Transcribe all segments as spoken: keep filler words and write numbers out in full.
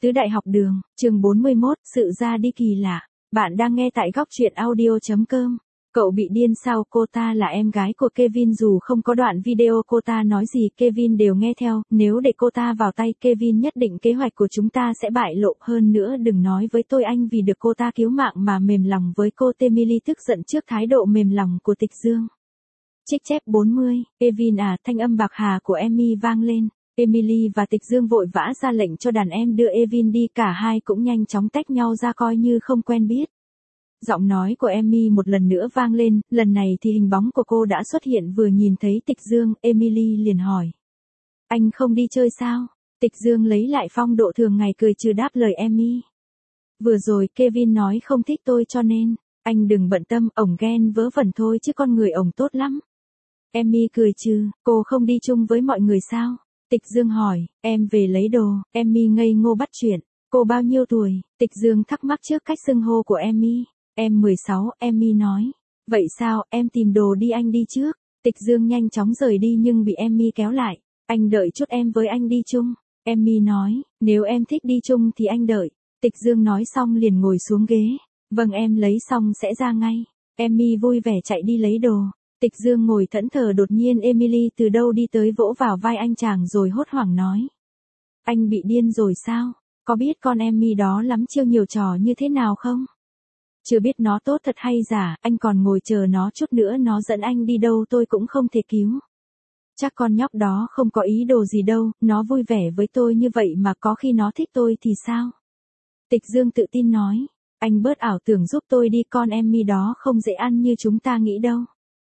Tứ đại học đường, chương bốn mươi mốt, sự ra đi kỳ lạ. Bạn đang nghe tại góc truyện audio chấm com. Cậu bị điên sao? Cô ta là em gái của Kevin, dù không có đoạn video cô ta nói gì Kevin đều nghe theo, nếu để cô ta vào tay Kevin nhất định kế hoạch của chúng ta sẽ bại lộ. Hơn nữa đừng nói với tôi anh vì được cô ta cứu mạng mà mềm lòng với cô. Emily tức giận trước thái độ mềm lòng của Tịch Dương. Trích chép bốn mươi, Kevin à, thanh âm bạc hà của Emmy vang lên. Emily và Tịch Dương vội vã ra lệnh cho đàn em đưa Kevin đi, cả hai cũng nhanh chóng tách nhau ra coi như không quen biết. Giọng nói của Emmy một lần nữa vang lên, lần này thì hình bóng của cô đã xuất hiện. Vừa nhìn thấy Tịch Dương, Emily liền hỏi. Anh không đi chơi sao? Tịch Dương lấy lại phong độ thường ngày cười trừ đáp lời Emmy. Vừa rồi Kevin nói không thích tôi cho nên, anh đừng bận tâm, ổng ghen vớ vẩn thôi chứ con người ổng tốt lắm. Emmy cười trừ, cô không đi chung với mọi người sao? Tịch Dương hỏi, em về lấy đồ. Emmy ngây ngô bắt chuyện, cô bao nhiêu tuổi? Tịch Dương thắc mắc trước cách xưng hô của Emmy. Em mười sáu, Emmy nói. Vậy sao, em tìm đồ đi, anh đi trước. Tịch Dương nhanh chóng rời đi nhưng bị Emmy kéo lại. Anh đợi chút, em với anh đi chung. Emmy nói, nếu em thích đi chung thì anh đợi. Tịch Dương nói xong liền ngồi xuống ghế. Vâng, em lấy xong sẽ ra ngay. Emmy vui vẻ chạy đi lấy đồ. Tịch Dương ngồi thẫn thờ, đột nhiên Emily từ đâu đi tới vỗ vào vai anh chàng rồi hốt hoảng nói. Anh bị điên rồi sao? Có biết con Emmy đó lắm chiêu nhiều trò như thế nào không? Chưa biết nó tốt thật hay giả, anh còn ngồi chờ nó chút nữa nó dẫn anh đi đâu tôi cũng không thể cứu. Chắc con nhóc đó không có ý đồ gì đâu, nó vui vẻ với tôi như vậy mà có khi nó thích tôi thì sao? Tịch Dương tự tin nói, anh bớt ảo tưởng giúp tôi đi, con Emmy đó không dễ ăn như chúng ta nghĩ đâu.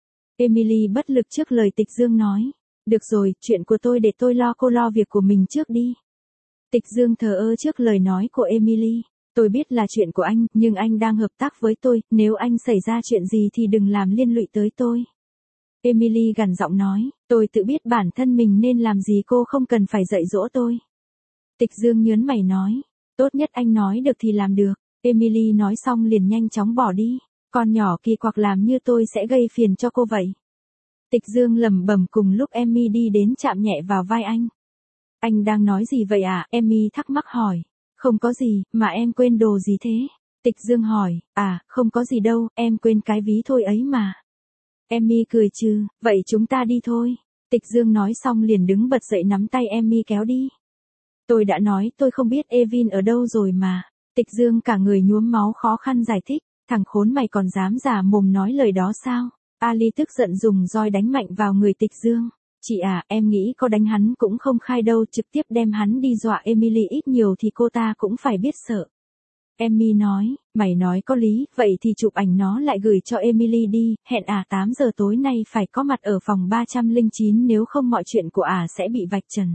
Emily bất lực trước lời Tịch Dương nói. Được rồi, chuyện của tôi để tôi lo, cô lo việc của mình trước đi. Tịch Dương thờ ơ trước lời nói của Emily. Tôi biết là chuyện của anh, nhưng anh đang hợp tác với tôi, nếu anh xảy ra chuyện gì thì đừng làm liên lụy tới tôi. Emily gằn giọng nói, tôi tự biết bản thân mình nên làm gì, cô không cần phải dạy dỗ tôi. Tịch Dương nhớn mày nói, tốt nhất anh nói được thì làm được. Emily nói xong liền nhanh chóng bỏ đi. Con nhỏ kỳ quặc làm như tôi sẽ gây phiền cho cô vậy. Tịch Dương lẩm bẩm cùng lúc Emmy đi đến chạm nhẹ vào vai anh. Anh đang nói gì vậy à? Emmy thắc mắc hỏi. Không có gì, mà em quên đồ gì thế? Tịch Dương hỏi, à, không có gì đâu, em quên cái ví thôi ấy mà. Emmy cười trừ, vậy chúng ta đi thôi. Tịch Dương nói xong liền đứng bật dậy nắm tay Emmy kéo đi. Tôi đã nói tôi không biết Kevin ở đâu rồi mà. Tịch Dương cả người nhuốm máu khó khăn giải thích. Thằng khốn mày còn dám giả mồm nói lời đó sao? Ali tức giận dùng roi đánh mạnh vào người Tịch Dương. Chị à, em nghĩ có đánh hắn cũng không khai đâu, trực tiếp đem hắn đi dọa Emily, ít nhiều thì cô ta cũng phải biết sợ. Emmy nói, mày nói có lý, vậy thì chụp ảnh nó lại gửi cho Emily đi, hẹn ả à, tám giờ tối nay phải có mặt ở phòng ba trăm lẻ chín, nếu không mọi chuyện của ả à sẽ bị vạch trần.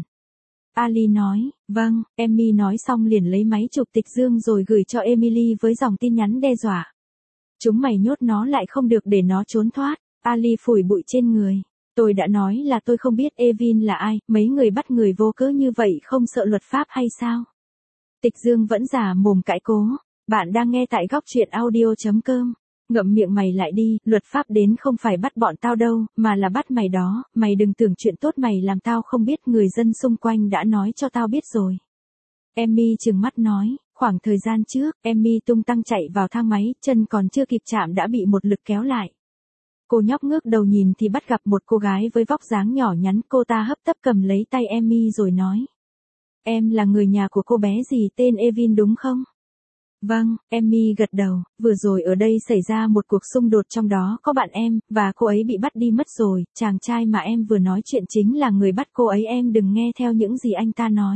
Ali nói, vâng. Emmy nói xong liền lấy máy chụp Tịch Dương rồi gửi cho Emily với dòng tin nhắn đe dọa. Chúng mày nhốt nó lại không được để nó trốn thoát. Ali phủi bụi trên người. Tôi đã nói là tôi không biết Kevin là ai, mấy người bắt người vô cớ như vậy không sợ luật pháp hay sao? Tịch Dương vẫn giả mồm cãi cố. Bạn đang nghe tại góc truyện audio chấm com. Ngậm miệng mày lại đi, luật pháp đến không phải bắt bọn tao đâu, mà là bắt mày đó, mày đừng tưởng chuyện tốt mày làm tao không biết, người dân xung quanh đã nói cho tao biết rồi. Emmy trừng mắt nói, khoảng thời gian trước, Emmy tung tăng chạy vào thang máy, chân còn chưa kịp chạm đã bị một lực kéo lại. Cô nhóc ngước đầu nhìn thì bắt gặp một cô gái với vóc dáng nhỏ nhắn, cô ta hấp tấp cầm lấy tay Emmy rồi nói. Em là người nhà của cô bé gì tên Kevin đúng không? Vâng, Emmy gật đầu, vừa rồi ở đây xảy ra một cuộc xung đột trong đó có bạn em, và cô ấy bị bắt đi mất rồi, chàng trai mà em vừa nói chuyện chính là người bắt cô ấy, em đừng nghe theo những gì anh ta nói.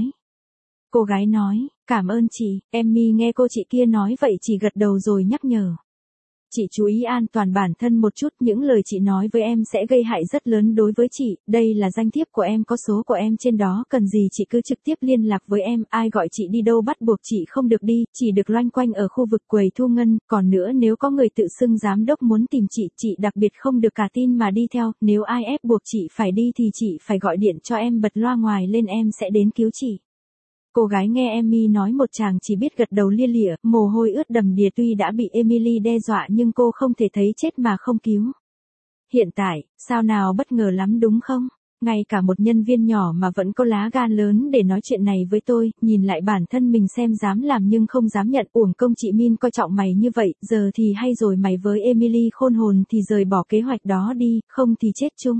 Cô gái nói, cảm ơn chị. Emmy nghe cô chị kia nói vậy chỉ gật đầu rồi nhắc nhở. Chị chú ý an toàn bản thân một chút, những lời chị nói với em sẽ gây hại rất lớn đối với chị, đây là danh thiếp của em, có số của em trên đó, cần gì chị cứ trực tiếp liên lạc với em, ai gọi chị đi đâu bắt buộc chị không được đi, chỉ được loanh quanh ở khu vực quầy thu ngân, còn nữa nếu có người tự xưng giám đốc muốn tìm chị, chị đặc biệt không được cả tin mà đi theo, nếu ai ép buộc chị phải đi thì chị phải gọi điện cho em bật loa ngoài lên, em sẽ đến cứu chị. Cô gái nghe Emmy nói một chàng chỉ biết gật đầu lia lịa, mồ hôi ướt đầm đìa, tuy đã bị Emily đe dọa nhưng cô không thể thấy chết mà không cứu. Hiện tại, sao nào bất ngờ lắm đúng không? Ngay cả một nhân viên nhỏ mà vẫn có lá gan lớn để nói chuyện này với tôi, nhìn lại bản thân mình xem dám làm nhưng không dám nhận, uổng công chị Min coi trọng mày như vậy, giờ thì hay rồi, mày với Emily khôn hồn thì rời bỏ kế hoạch đó đi, không thì chết chung.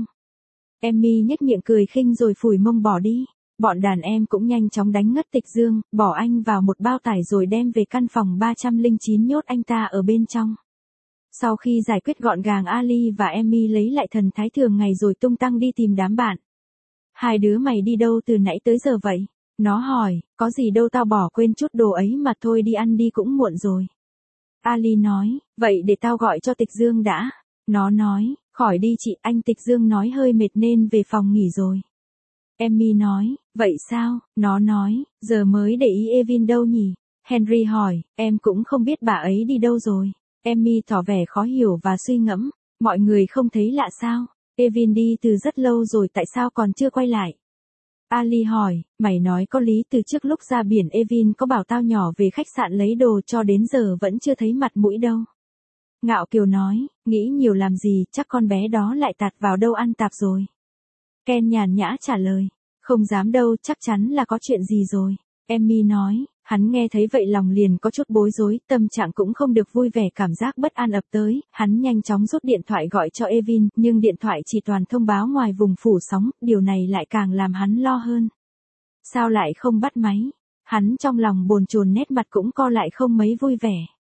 Emmy nhếch miệng cười khinh rồi phủi mông bỏ đi. Bọn đàn em cũng nhanh chóng đánh ngất Tịch Dương, bỏ anh vào một bao tải rồi đem về căn phòng ba không chín nhốt anh ta ở bên trong. Sau khi giải quyết gọn gàng, Ali và Emmy lấy lại thần thái thường ngày rồi tung tăng đi tìm đám bạn. Hai đứa mày đi đâu từ nãy tới giờ vậy? Nó hỏi, có gì đâu, tao bỏ quên chút đồ ấy mà, thôi đi ăn đi cũng muộn rồi. Ali nói, vậy để tao gọi cho Tịch Dương đã. Nó nói, khỏi đi chị, anh Tịch Dương nói hơi mệt nên về phòng nghỉ rồi. Emmy nói, vậy sao? Nó nói, giờ mới để ý Evin đâu nhỉ? Henry hỏi, em cũng không biết bà ấy đi đâu rồi. Emmy tỏ vẻ khó hiểu và suy ngẫm, mọi người không thấy lạ sao? Evin đi từ rất lâu rồi, tại sao còn chưa quay lại? Ali hỏi, mày nói có lý, từ trước lúc ra biển Evin có bảo tao nhỏ về khách sạn lấy đồ, cho đến giờ vẫn chưa thấy mặt mũi đâu. Ngạo Kiều nói, nghĩ nhiều làm gì, chắc con bé đó lại tạt vào đâu ăn tạp rồi. Ken nhàn nhã trả lời, không dám đâu, chắc chắn là có chuyện gì rồi. Emmy nói, hắn nghe thấy vậy lòng liền có chút bối rối, tâm trạng cũng không được vui vẻ, cảm giác bất an ập tới, hắn nhanh chóng rút điện thoại gọi cho Evin, nhưng điện thoại chỉ toàn thông báo ngoài vùng phủ sóng, điều này lại càng làm hắn lo hơn. Sao lại không bắt máy? Hắn trong lòng bồn chồn, nét mặt cũng co lại không mấy vui vẻ.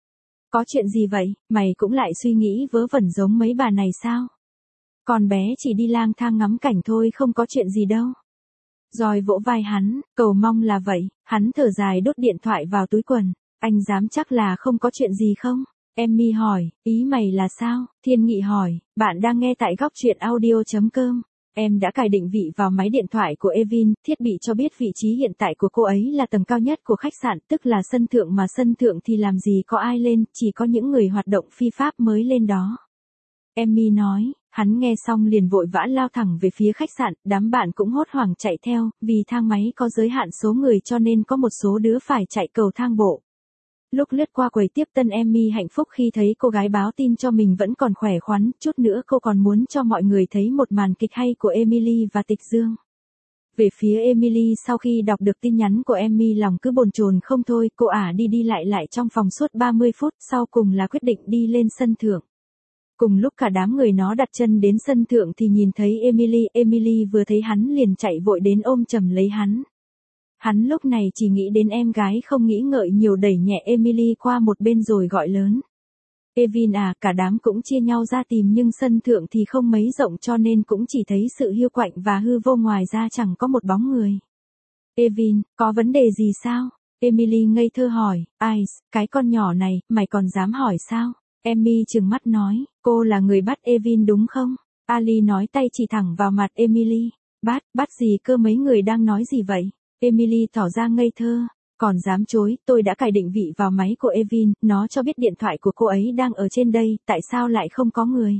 Có chuyện gì vậy, mày cũng lại suy nghĩ vớ vẩn giống mấy bà này sao? Con bé chỉ đi lang thang ngắm cảnh thôi, không có chuyện gì đâu. Rồi vỗ vai hắn, cầu mong là vậy, hắn thở dài đút điện thoại vào túi quần. Anh dám chắc là không có chuyện gì không? Emmy hỏi, ý mày là sao? Thiên Nghị hỏi, bạn đang nghe tại góc truyện audio chấm com. Em đã cài định vị vào máy điện thoại của Evin, thiết bị cho biết vị trí hiện tại của cô ấy là tầng cao nhất của khách sạn, tức là sân thượng, mà sân thượng thì làm gì có ai lên, chỉ có những người hoạt động phi pháp mới lên đó. Emmy nói, hắn nghe xong liền vội vã lao thẳng về phía khách sạn, đám bạn cũng hốt hoảng chạy theo, vì thang máy có giới hạn số người cho nên có một số đứa phải chạy cầu thang bộ. Lúc lướt qua quầy tiếp tân, Emmy hạnh phúc khi thấy cô gái báo tin cho mình vẫn còn khỏe khoắn, chút nữa cô còn muốn cho mọi người thấy một màn kịch hay của Emily và Tịch Dương. Về phía Emily, sau khi đọc được tin nhắn của Emmy lòng cứ bồn chồn không thôi, cô ả đi đi lại lại trong phòng suốt ba mươi phút, sau cùng là quyết định đi lên sân thượng. Cùng lúc cả đám người nó đặt chân đến sân thượng thì nhìn thấy Emily, Emily vừa thấy hắn liền chạy vội đến ôm chầm lấy hắn. Hắn lúc này chỉ nghĩ đến em gái, không nghĩ ngợi nhiều, đẩy nhẹ Emily qua một bên rồi gọi lớn. Evin à, cả đám cũng chia nhau ra tìm nhưng sân thượng thì không mấy rộng cho nên cũng chỉ thấy sự hiu quạnh và hư vô, ngoài ra chẳng có một bóng người. Evin, có vấn đề gì sao? Emily ngây thơ hỏi, Ice, cái con nhỏ này, mày còn dám hỏi sao? Emmy trừng mắt nói, cô là người bắt Evin đúng không? Ali nói, tay chỉ thẳng vào mặt Emily. Bắt, bắt gì cơ, mấy người đang nói gì vậy? Emily tỏ ra ngây thơ, còn dám chối, tôi đã cài định vị vào máy của Evin, nó cho biết điện thoại của cô ấy đang ở trên đây, tại sao lại không có người?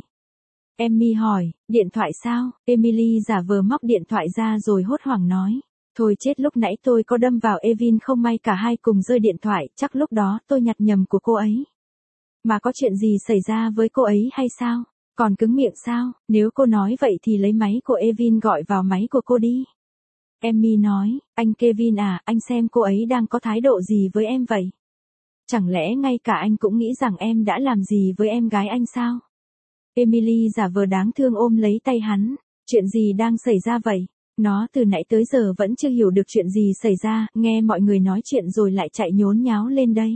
Emmy hỏi, điện thoại sao? Emily giả vờ móc điện thoại ra rồi hốt hoảng nói, thôi chết, lúc nãy tôi có đâm vào Evin, không may cả hai cùng rơi điện thoại, chắc lúc đó tôi nhặt nhầm của cô ấy. Mà có chuyện gì xảy ra với cô ấy hay sao? Còn cứng miệng sao? Nếu cô nói vậy thì lấy máy của Evin gọi vào máy của cô đi. Emmy nói, anh Kevin à, anh xem cô ấy đang có thái độ gì với em vậy? Chẳng lẽ ngay cả anh cũng nghĩ rằng em đã làm gì với em gái anh sao? Emily giả vờ đáng thương ôm lấy tay hắn, chuyện gì đang xảy ra vậy? Nó từ nãy tới giờ vẫn chưa hiểu được chuyện gì xảy ra, nghe mọi người nói chuyện rồi lại chạy nhốn nháo lên đây.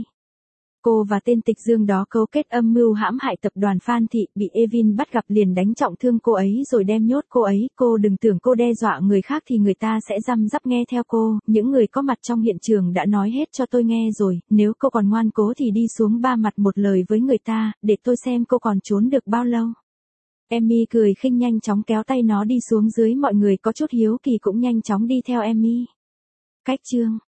Cô và tên Tịch Dương đó cấu kết âm mưu hãm hại tập đoàn Phan Thị, bị Evin bắt gặp liền đánh trọng thương cô ấy rồi đem nhốt cô ấy. Cô đừng tưởng cô đe dọa người khác thì người ta sẽ răm rắp nghe theo cô, những người có mặt trong hiện trường đã nói hết cho tôi nghe rồi, nếu cô còn ngoan cố thì đi xuống ba mặt một lời với người ta, để tôi xem cô còn trốn được bao lâu. Emmy cười khinh nhanh chóng kéo tay nó đi xuống dưới, mọi người có chút hiếu kỳ cũng nhanh chóng đi theo Emmy. Cách chương